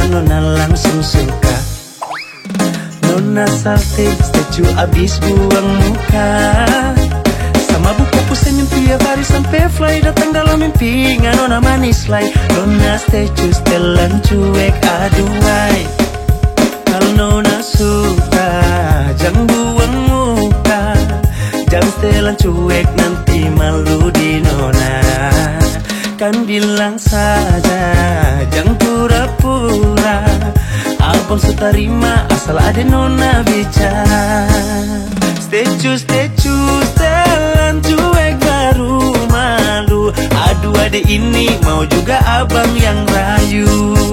nona langsung suka. Nona salting statue abis buang muka. Sama buku senyum tiap hari sampai fly. Datang dalam mimpi nona manis like. Nona statue setelan cuek aduhai. Kalau nona suka jangan buang muka. Jangan setelan cuek nanti malu di nona. Kan bilang saja jangan pura-pura. Abang suka terima asal ada nona bicara. Statue setelan cuek baru malu. Aduh adek ini mau juga abang yang rayu.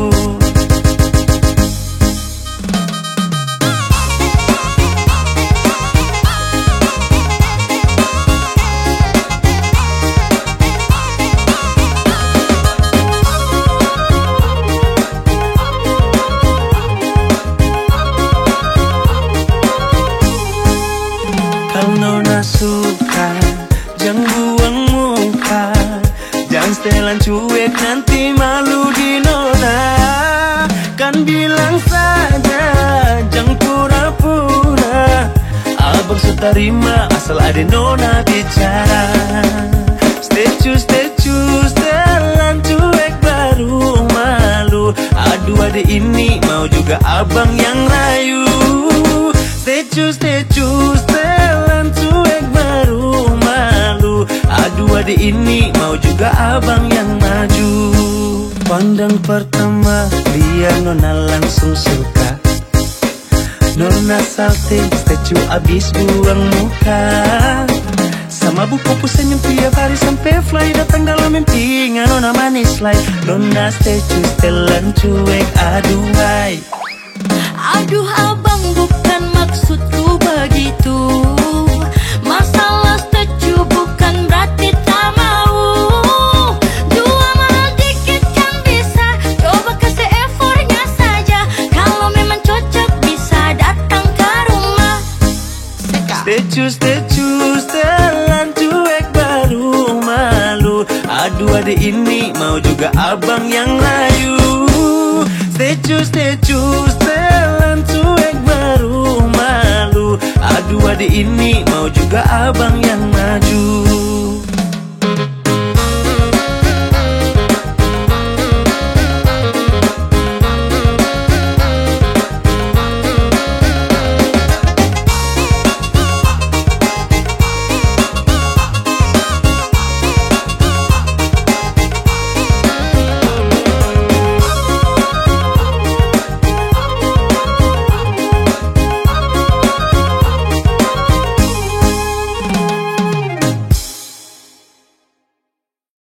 Nona suka jangan buang muka. Jangan setelan cuek nanti malu di nona. Kan bilang saja jangan pura-pura. Abang suka terima asal ada nona bicara. Statue setelan cuek baru malu. Aduh adek ini mau juga abang yang rayu. Statue setelan cuek baru malu. Aduh adek ini mau juga abang yang maju. Pandang pertama dia nona langsung suka. Nona salting statue abis buang muka. Sama buku senyum tiap hari sampai fly. Datang dalam mimpi nona manis like. Nona statue setelan cuek aduhai. Aduh abang bukan maksudku begitu. Masalah statue bukan berarti tak mau. Jual mahal dikit kan bisa. Coba kasih effortnya saja. Kalau memang cocok bisa datang ke rumah. Statue setelan cuek baru malu. Aduh adek ini mau juga abang yang rayu. Statue setelan cuek baru malu. Aduh adek ini mau juga abang yang